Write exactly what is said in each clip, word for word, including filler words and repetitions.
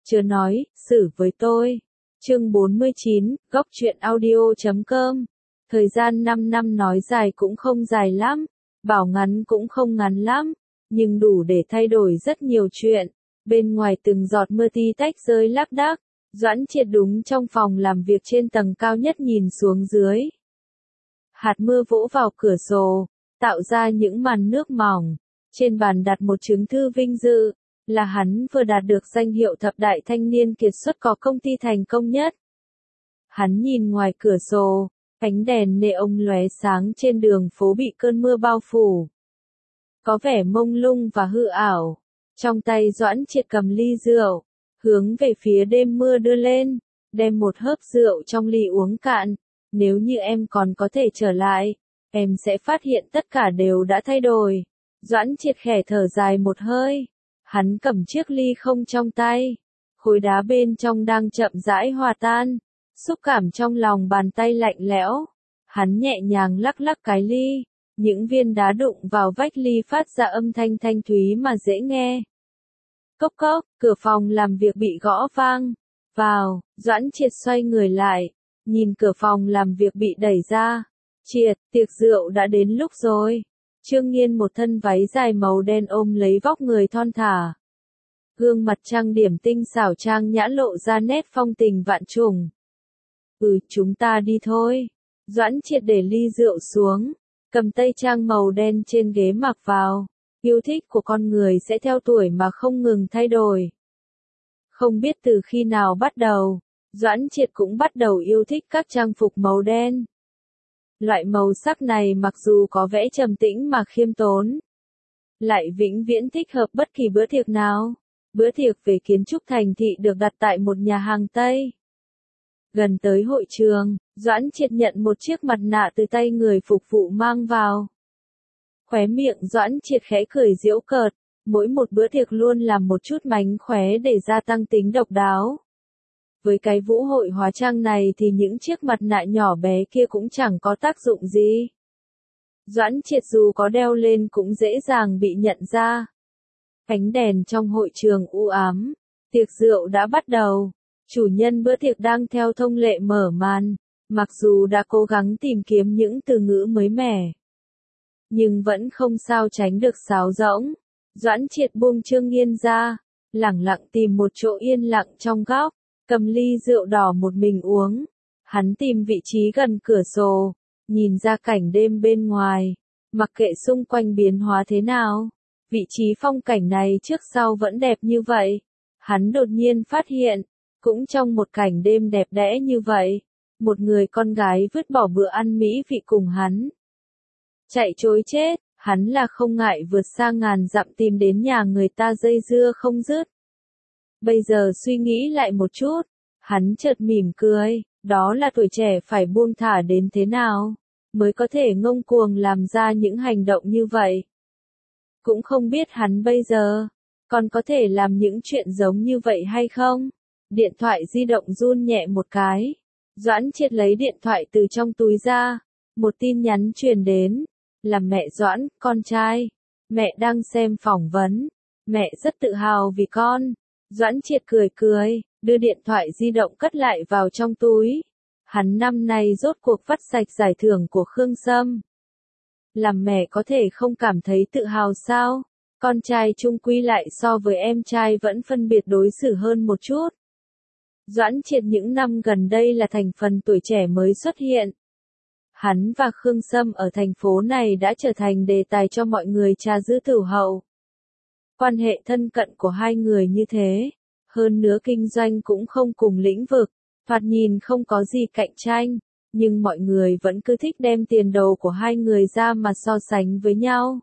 Chớ nói, xử với tôi. Chương bốn mươi chín, góc truyện audio chấm com. Thời gian năm năm nói dài cũng không dài lắm, bảo ngắn cũng không ngắn lắm, nhưng đủ để thay đổi rất nhiều chuyện. Bên ngoài từng giọt mưa tí tách rơi lác đác, Doãn Triệt đúng trong phòng làm việc trên tầng cao nhất nhìn xuống dưới. Hạt mưa vỗ vào cửa sổ, tạo ra những màn nước mỏng. Trên bàn đặt một chứng thư vinh dự, là hắn vừa đạt được danh hiệu thập đại thanh niên kiệt xuất có công ty thành công nhất. Hắn nhìn ngoài cửa sổ, ánh đèn neon lóe sáng trên đường phố bị cơn mưa bao phủ. Có vẻ mông lung và hư ảo. Trong tay Doãn Triệt cầm ly rượu, hướng về phía đêm mưa đưa lên, đem một hớp rượu trong ly uống cạn. Nếu như em còn có thể trở lại, em sẽ phát hiện tất cả đều đã thay đổi. Doãn Triệt khẽ thở dài một hơi. Hắn cầm chiếc ly không trong tay. Khối đá bên trong đang chậm rãi hòa tan. Xúc cảm trong lòng bàn tay lạnh lẽo. Hắn nhẹ nhàng lắc lắc cái ly. Những viên đá đụng vào vách ly phát ra âm thanh thanh thúy mà dễ nghe. Cốc cốc, cửa phòng làm việc bị gõ vang. Vào, Doãn Triệt xoay người lại. Nhìn cửa phòng làm việc bị đẩy ra. Triệt, tiệc rượu đã đến lúc rồi. Trương Nghiên một thân váy dài màu đen ôm lấy vóc người thon thả. Gương mặt trang điểm tinh xảo trang nhã lộ ra nét phong tình vạn trùng. Ừ, chúng ta đi thôi. Doãn Triệt để ly rượu xuống, cầm tây trang màu đen trên ghế mặc vào. Yêu thích của con người sẽ theo tuổi mà không ngừng thay đổi. Không biết từ khi nào bắt đầu, Doãn Triệt cũng bắt đầu yêu thích các trang phục màu đen. Loại màu sắc này mặc dù có vẻ trầm tĩnh mà khiêm tốn, lại vĩnh viễn thích hợp bất kỳ bữa tiệc nào. Bữa tiệc về kiến trúc thành thị được đặt tại một nhà hàng Tây. Gần tới hội trường, Doãn Triệt nhận một chiếc mặt nạ từ tay người phục vụ mang vào. Khóe miệng Doãn Triệt khẽ cười giễu cợt, mỗi một bữa tiệc luôn làm một chút mánh khóe để gia tăng tính độc đáo. Với cái vũ hội hóa trang này thì những chiếc mặt nạ nhỏ bé kia cũng chẳng có tác dụng gì. Doãn Triệt dù có đeo lên cũng dễ dàng bị nhận ra. Ánh đèn trong hội trường u ám, tiệc rượu đã bắt đầu. Chủ nhân bữa tiệc đang theo thông lệ mở màn, mặc dù đã cố gắng tìm kiếm những từ ngữ mới mẻ, nhưng vẫn không sao tránh được sáo rỗng. Doãn Triệt buông Trương Nghiên ra, lẳng lặng tìm một chỗ yên lặng trong góc, cầm ly rượu đỏ một mình uống. Hắn tìm vị trí gần cửa sổ, nhìn ra cảnh đêm bên ngoài, mặc kệ xung quanh biến hóa thế nào, vị trí phong cảnh này trước sau vẫn đẹp như vậy. Hắn đột nhiên phát hiện, cũng trong một cảnh đêm đẹp đẽ như vậy, một người con gái vứt bỏ bữa ăn mỹ vị cùng hắn. Chạy trối chết, hắn là không ngại vượt xa ngàn dặm tìm đến nhà người ta dây dưa không dứt. Bây giờ suy nghĩ lại một chút, hắn chợt mỉm cười, đó là tuổi trẻ phải buông thả đến thế nào, mới có thể ngông cuồng làm ra những hành động như vậy. Cũng không biết hắn bây giờ, còn có thể làm những chuyện giống như vậy hay không? Điện thoại di động run nhẹ một cái. Doãn Triệt lấy điện thoại từ trong túi ra. Một tin nhắn truyền đến. Là mẹ Doãn, con trai. Mẹ đang xem phỏng vấn. Mẹ rất tự hào vì con. Doãn Triệt cười cười, đưa điện thoại di động cất lại vào trong túi. Hắn năm nay rốt cuộc vắt sạch giải thưởng của Khương Sâm. Làm mẹ có thể không cảm thấy tự hào sao? Con trai chung quy lại so với em trai vẫn phân biệt đối xử hơn một chút. Doãn Triệt những năm gần đây là thành phần tuổi trẻ mới xuất hiện. Hắn và Khương Sâm ở thành phố này đã trở thành đề tài cho mọi người trà dư tửu hậu. Quan hệ thân cận của hai người như thế, hơn nữa kinh doanh cũng không cùng lĩnh vực, thoạt nhìn không có gì cạnh tranh, nhưng mọi người vẫn cứ thích đem tiền đồ của hai người ra mà so sánh với nhau.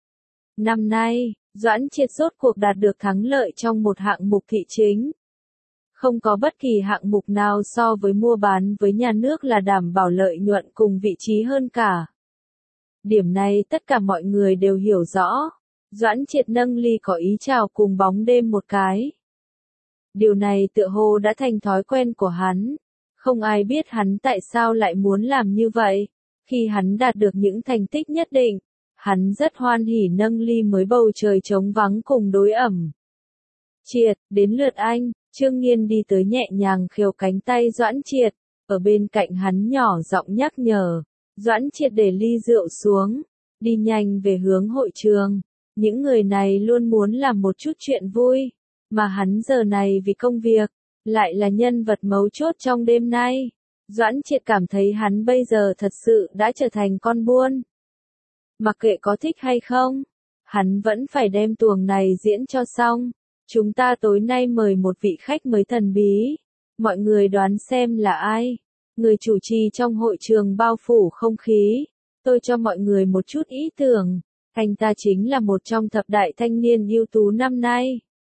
Năm nay, Doãn Triệt rốt cuộc đạt được thắng lợi trong một hạng mục thị chính. Không có bất kỳ hạng mục nào so với mua bán với nhà nước là đảm bảo lợi nhuận cùng vị trí hơn cả. Điểm này tất cả mọi người đều hiểu rõ. Doãn Triệt nâng ly có ý chào cùng bóng đêm một cái. Điều này tựa hồ đã thành thói quen của hắn. Không ai biết hắn tại sao lại muốn làm như vậy. Khi hắn đạt được những thành tích nhất định, hắn rất hoan hỉ nâng ly mới bầu trời trống vắng cùng đối ẩm. Triệt, đến lượt anh. Trương Nghiên đi tới nhẹ nhàng khều cánh tay Doãn Triệt, ở bên cạnh hắn nhỏ giọng nhắc nhở. Doãn Triệt để ly rượu xuống, đi nhanh về hướng hội trường. Những người này luôn muốn làm một chút chuyện vui, mà hắn giờ này vì công việc, lại là nhân vật mấu chốt trong đêm nay. Doãn Triệt cảm thấy hắn bây giờ thật sự đã trở thành con buôn. Mặc kệ có thích hay không, hắn vẫn phải đem tuồng này diễn cho xong. Chúng ta tối nay mời một vị khách mới thần bí. Mọi người đoán xem là ai? Người chủ trì trong hội trường bao phủ không khí. Tôi cho mọi người một chút ý tưởng. Anh ta chính là một trong thập đại thanh niên ưu tú năm nay.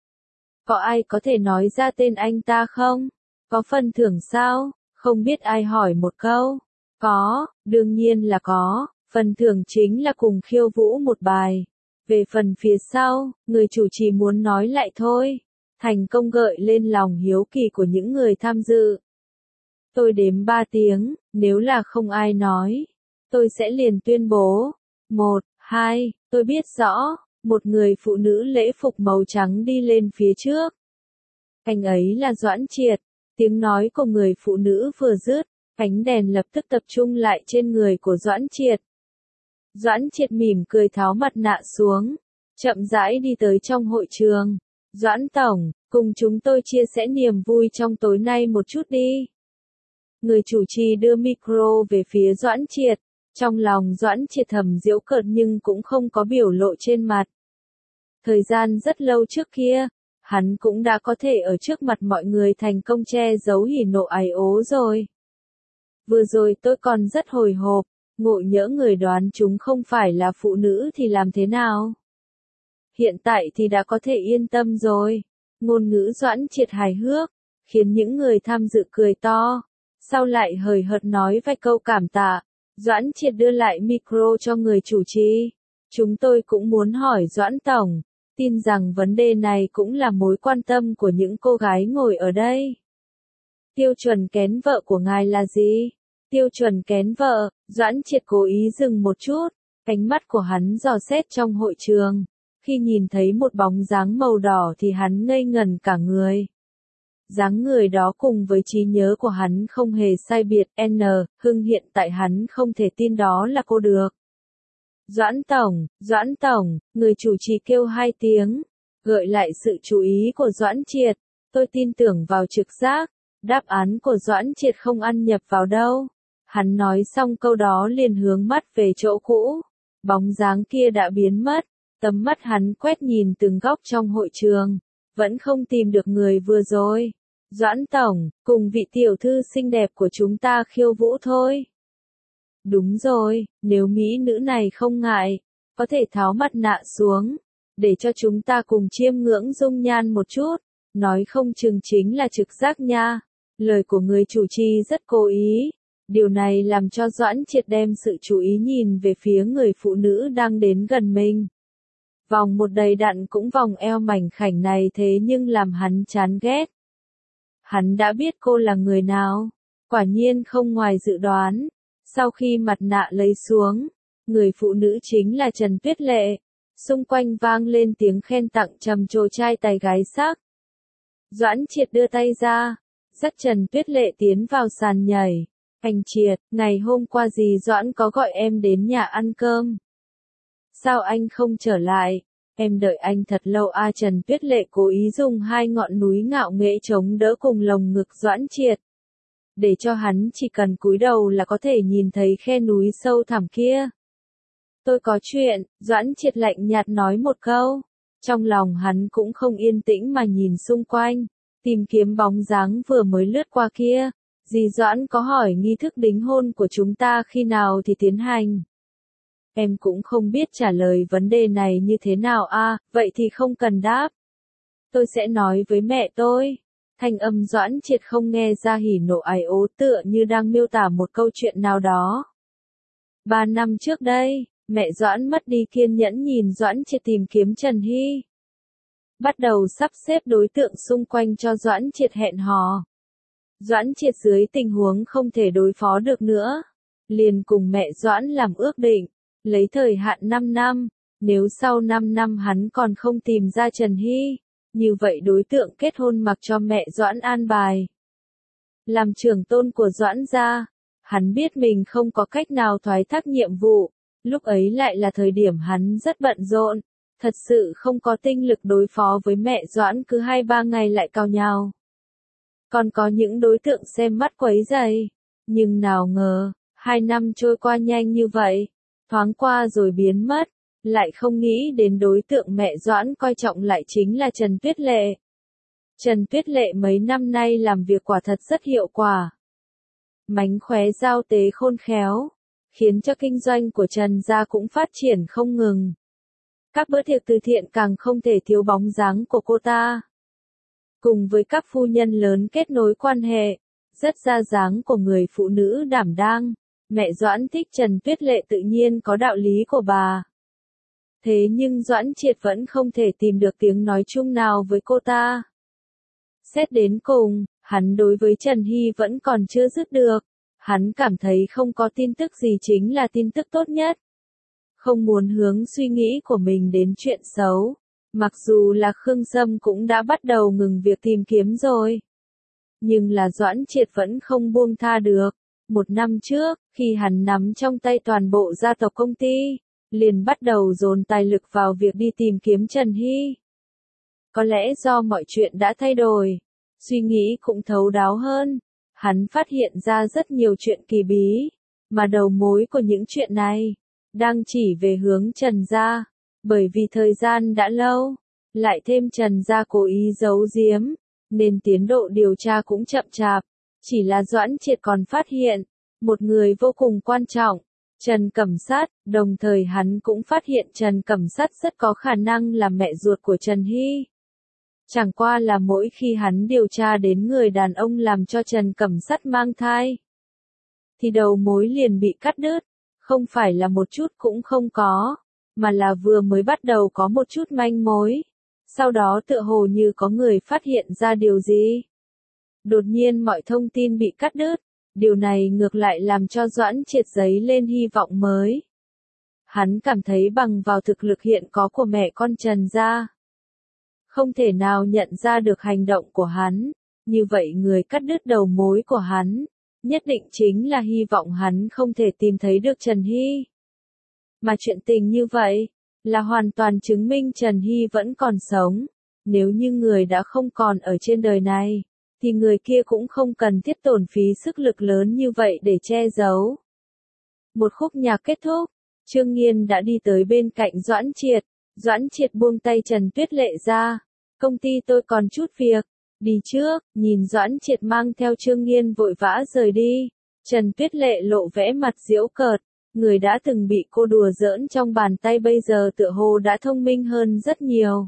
Có ai có thể nói ra tên anh ta không? Có phần thưởng sao? Không biết ai hỏi một câu. Có, đương nhiên là có. Phần thưởng chính là cùng khiêu vũ một bài. Về phần phía sau, người chủ trì muốn nói lại thôi. Thành công gợi lên lòng hiếu kỳ của những người tham dự. Tôi đếm ba tiếng, nếu là không ai nói, tôi sẽ liền tuyên bố. Một, hai, tôi biết rõ, một người phụ nữ lễ phục màu trắng đi lên phía trước. Anh ấy là Doãn Triệt. Tiếng nói của người phụ nữ vừa dứt, ánh đèn lập tức tập trung lại trên người của Doãn Triệt. Doãn Triệt mỉm cười tháo mặt nạ xuống, chậm rãi đi tới trong hội trường. Doãn Tổng, cùng chúng tôi chia sẻ niềm vui trong tối nay một chút đi. Người chủ trì đưa micro về phía Doãn Triệt, trong lòng Doãn Triệt thầm giễu cợt nhưng cũng không có biểu lộ trên mặt. Thời gian rất lâu trước kia, hắn cũng đã có thể ở trước mặt mọi người thành công che giấu hỉ nộ ái ố rồi. Vừa rồi tôi còn rất hồi hộp, ngộ nhỡ người đoán chúng không phải là phụ nữ thì làm thế nào? Hiện tại thì đã có thể yên tâm rồi. Ngôn ngữ Doãn Triệt hài hước, khiến những người tham dự cười to. Sau lại hời hợt nói vài câu cảm tạ. Doãn Triệt đưa lại micro cho người chủ trì. Chúng tôi cũng muốn hỏi Doãn Tổng, tin rằng vấn đề này cũng là mối quan tâm của những cô gái ngồi ở đây. Tiêu chuẩn kén vợ của ngài là gì? Tiêu chuẩn kén vợ, Doãn Triệt cố ý dừng một chút, ánh mắt của hắn dò xét trong hội trường. Khi nhìn thấy một bóng dáng màu đỏ thì hắn ngây ngẩn cả người. Dáng người đó cùng với trí nhớ của hắn không hề sai biệt, N, Hưng hiện tại hắn không thể tin đó là cô được. Doãn Tổng, Doãn Tổng, người chủ trì kêu hai tiếng, gợi lại sự chú ý của Doãn Triệt. Tôi tin tưởng vào trực giác, đáp án của Doãn Triệt không ăn nhập vào đâu. Hắn nói xong câu đó liền hướng mắt về chỗ cũ. Bóng dáng kia đã biến mất, tầm mắt hắn quét nhìn từng góc trong hội trường, vẫn không tìm được người vừa rồi. Doãn Tổng, cùng vị tiểu thư xinh đẹp của chúng ta khiêu vũ thôi. Đúng rồi, nếu mỹ nữ này không ngại, có thể tháo mặt nạ xuống, để cho chúng ta cùng chiêm ngưỡng dung nhan một chút, nói không chừng chính là trực giác nha. Lời của người chủ trì rất cố ý, điều này làm cho Doãn Triệt đem sự chú ý nhìn về phía người phụ nữ đang đến gần mình. Vòng một đầy đặn cũng vòng eo mảnh khảnh này thế nhưng làm hắn chán ghét. Hắn đã biết cô là người nào, quả nhiên không ngoài dự đoán. Sau khi mặt nạ lấy xuống, người phụ nữ chính là Trần Tuyết Lệ. Xung quanh vang lên tiếng khen tặng trầm trồ trai tài gái sắc. Doãn Triệt đưa tay ra, dắt Trần Tuyết Lệ tiến vào sàn nhảy. Anh Triệt, ngày hôm qua dì Doãn có gọi em đến nhà ăn cơm. Sao anh không trở lại? Em đợi anh thật lâu a à, Trần Tuyết Lệ cố ý dùng hai ngọn núi ngạo nghễ chống đỡ cùng lồng ngực Doãn Triệt. Để cho hắn chỉ cần cúi đầu là có thể nhìn thấy khe núi sâu thẳm kia. Tôi có chuyện, Doãn Triệt lạnh nhạt nói một câu. Trong lòng hắn cũng không yên tĩnh mà nhìn xung quanh, tìm kiếm bóng dáng vừa mới lướt qua kia. Dì Doãn có hỏi nghi thức đính hôn của chúng ta khi nào thì tiến hành. Em cũng không biết trả lời vấn đề này như thế nào a, à, vậy thì không cần đáp. Tôi sẽ nói với mẹ tôi. Thanh âm Doãn Triệt không nghe ra hỉ nộ ái ố tựa như đang miêu tả một câu chuyện nào đó. Ba năm trước đây, mẹ Doãn mất đi kiên nhẫn nhìn Doãn Triệt tìm kiếm Trần Hy. Bắt đầu sắp xếp đối tượng xung quanh cho Doãn Triệt hẹn hò. Doãn Triệt dưới tình huống không thể đối phó được nữa, liền cùng mẹ Doãn làm ước định, lấy thời hạn năm năm, nếu sau năm năm hắn còn không tìm ra Trần Hy, như vậy đối tượng kết hôn mặc cho mẹ Doãn an bài. Làm trưởng tôn của Doãn gia, hắn biết mình không có cách nào thoái thác nhiệm vụ, lúc ấy lại là thời điểm hắn rất bận rộn, thật sự không có tinh lực đối phó với mẹ Doãn cứ hai ba ngày lại cào nhào. Còn có những đối tượng xem mắt quấy rầy, nhưng nào ngờ, hai năm trôi qua nhanh như vậy, thoáng qua rồi biến mất, lại không nghĩ đến đối tượng mẹ Doãn coi trọng lại chính là Trần Tuyết Lệ. Trần Tuyết Lệ mấy năm nay làm việc quả thật rất hiệu quả. Mánh khóe giao tế khôn khéo, khiến cho kinh doanh của Trần gia cũng phát triển không ngừng. Các bữa tiệc từ thiện càng không thể thiếu bóng dáng của cô ta. Cùng với các phu nhân lớn kết nối quan hệ, rất ra dáng của người phụ nữ đảm đang, mẹ Doãn thích Trần Tuyết Lệ tự nhiên có đạo lý của bà. Thế nhưng Doãn Triệt vẫn không thể tìm được tiếng nói chung nào với cô ta. Xét đến cùng, hắn đối với Trần Hy vẫn còn chưa dứt được, hắn cảm thấy không có tin tức gì chính là tin tức tốt nhất. Không muốn hướng suy nghĩ của mình đến chuyện xấu, mặc dù là Khương Sâm cũng đã bắt đầu ngừng việc tìm kiếm rồi. Nhưng là Doãn Triệt vẫn không buông tha được. Một năm trước, khi hắn nắm trong tay toàn bộ gia tộc công ty, liền bắt đầu dồn tài lực vào việc đi tìm kiếm Trần Hy. Có lẽ do mọi chuyện đã thay đổi, suy nghĩ cũng thấu đáo hơn, hắn phát hiện ra rất nhiều chuyện kỳ bí, mà đầu mối của những chuyện này đang chỉ về hướng Trần gia, bởi vì thời gian đã lâu, lại thêm Trần gia cố ý giấu giếm, nên tiến độ điều tra cũng chậm chạp. Chỉ là Doãn Triệt còn phát hiện một người vô cùng quan trọng, Trần Cẩm Sát, đồng thời hắn cũng phát hiện Trần Cẩm Sát rất có khả năng là mẹ ruột của Trần Hy. Chẳng qua là mỗi khi hắn điều tra đến người đàn ông làm cho Trần Cẩm Sát mang thai, thì đầu mối liền bị cắt đứt, không phải là một chút cũng không có, mà là vừa mới bắt đầu có một chút manh mối, sau đó tựa hồ như có người phát hiện ra điều gì. Đột nhiên mọi thông tin bị cắt đứt, điều này ngược lại làm cho Doãn Triệt dấy lên hy vọng mới. Hắn cảm thấy bằng vào thực lực hiện có của mẹ con Trần gia, không thể nào nhận ra được hành động của hắn, như vậy người cắt đứt đầu mối của hắn, nhất định chính là hy vọng hắn không thể tìm thấy được Trần Hy. Mà chuyện tình như vậy, là hoàn toàn chứng minh Trần Hy vẫn còn sống, nếu như người đã không còn ở trên đời này, thì người kia cũng không cần thiết tổn phí sức lực lớn như vậy để che giấu. Một khúc nhạc kết thúc, Trương Nghiên đã đi tới bên cạnh Doãn Triệt, Doãn Triệt buông tay Trần Tuyết Lệ ra, công ty tôi còn chút việc, đi trước, nhìn Doãn Triệt mang theo Trương Nghiên vội vã rời đi, Trần Tuyết Lệ lộ vẻ mặt giễu cợt, người đã từng bị cô đùa giỡn trong bàn tay bây giờ tựa hồ đã thông minh hơn rất nhiều.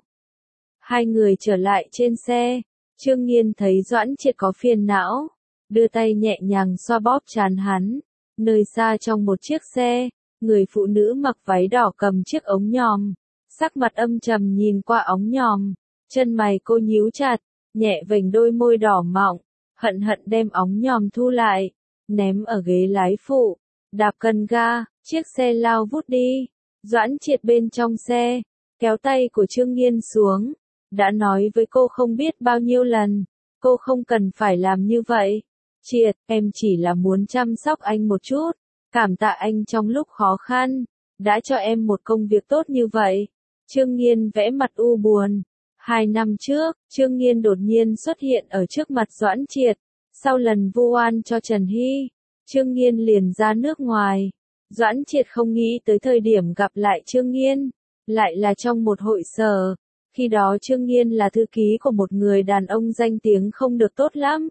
Hai người trở lại trên xe. Trương Nghiên thấy Doãn Triệt có phiền não, đưa tay nhẹ nhàng xoa bóp trán hắn. Nơi xa trong một chiếc xe, người phụ nữ mặc váy đỏ cầm chiếc ống nhòm, sắc mặt âm trầm nhìn qua ống nhòm, chân mày cô nhíu chặt, nhẹ vểnh đôi môi đỏ mọng, hận hận đem ống nhòm thu lại, ném ở ghế lái phụ, đạp cần ga, chiếc xe lao vút đi. Doãn Triệt bên trong xe, kéo tay của Trương Nghiên xuống. Đã nói với cô không biết bao nhiêu lần, cô không cần phải làm như vậy. Triệt, em chỉ là muốn chăm sóc anh một chút, cảm tạ anh trong lúc khó khăn, đã cho em một công việc tốt như vậy. Trương Nghiên vẽ mặt u buồn. Hai năm trước, Trương Nghiên đột nhiên xuất hiện ở trước mặt Doãn Triệt, sau lần vu oan cho Trần Hy, Trương Nghiên liền ra nước ngoài. Doãn Triệt không nghĩ tới thời điểm gặp lại Trương Nghiên, lại là trong một hội sở. Khi đó Trương Nghiên là thư ký của một người đàn ông danh tiếng không được tốt lắm.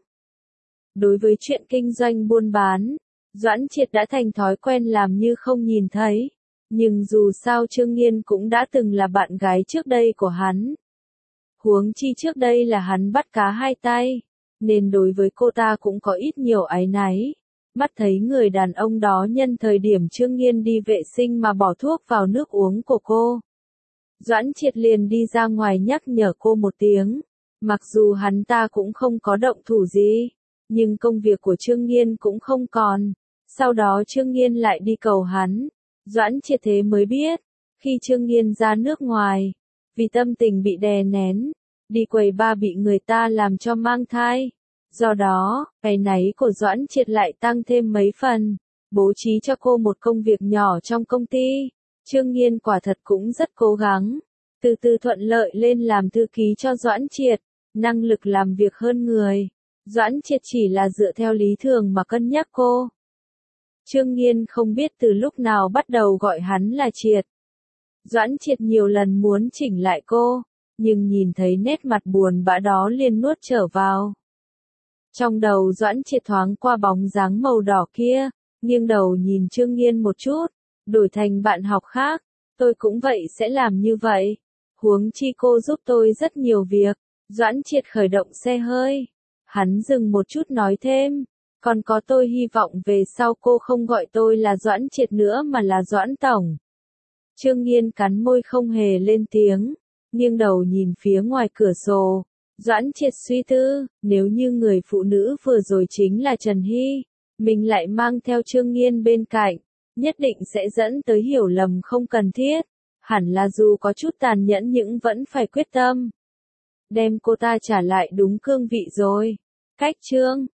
Đối với chuyện kinh doanh buôn bán, Doãn Triệt đã thành thói quen làm như không nhìn thấy. Nhưng dù sao Trương Nghiên cũng đã từng là bạn gái trước đây của hắn. Huống chi trước đây là hắn bắt cá hai tay, nên đối với cô ta cũng có ít nhiều áy náy. Mắt thấy người đàn ông đó nhân thời điểm Trương Nghiên đi vệ sinh mà bỏ thuốc vào nước uống của cô. Doãn Triệt liền đi ra ngoài nhắc nhở cô một tiếng. Mặc dù hắn ta cũng không có động thủ gì, nhưng công việc của Trương Nghiên cũng không còn. Sau đó Trương Nghiên lại đi cầu hắn. Doãn Triệt thế mới biết, khi Trương Nghiên ra nước ngoài, vì tâm tình bị đè nén, đi quầy ba bị người ta làm cho mang thai. Do đó, cái náy của Doãn Triệt lại tăng thêm mấy phần, bố trí cho cô một công việc nhỏ trong công ty. Trương Nghiên quả thật cũng rất cố gắng, từ từ thuận lợi lên làm thư ký cho Doãn Triệt, năng lực làm việc hơn người. Doãn Triệt chỉ là dựa theo lý thường mà cân nhắc cô. Trương Nghiên không biết từ lúc nào bắt đầu gọi hắn là Triệt. Doãn Triệt nhiều lần muốn chỉnh lại cô, nhưng nhìn thấy nét mặt buồn bã đó liền nuốt trở vào. Trong đầu Doãn Triệt thoáng qua bóng dáng màu đỏ kia, nghiêng đầu nhìn Trương Nghiên một chút, đổi thành bạn học khác, tôi cũng vậy sẽ làm như vậy. Huống chi cô giúp tôi rất nhiều việc. Doãn Triệt khởi động xe hơi. Hắn dừng một chút nói thêm, còn có tôi hy vọng về sau cô không gọi tôi là Doãn Triệt nữa mà là Doãn Tổng. Trương Nghiên cắn môi không hề lên tiếng, nghiêng đầu nhìn phía ngoài cửa sổ. Doãn Triệt suy tư, nếu như người phụ nữ vừa rồi chính là Trần Hy, mình lại mang theo Trương Nghiên bên cạnh, nhất định sẽ dẫn tới hiểu lầm không cần thiết. Hẳn là dù có chút tàn nhẫn nhưng vẫn phải quyết tâm đem cô ta trả lại đúng cương vị rồi. Cách chương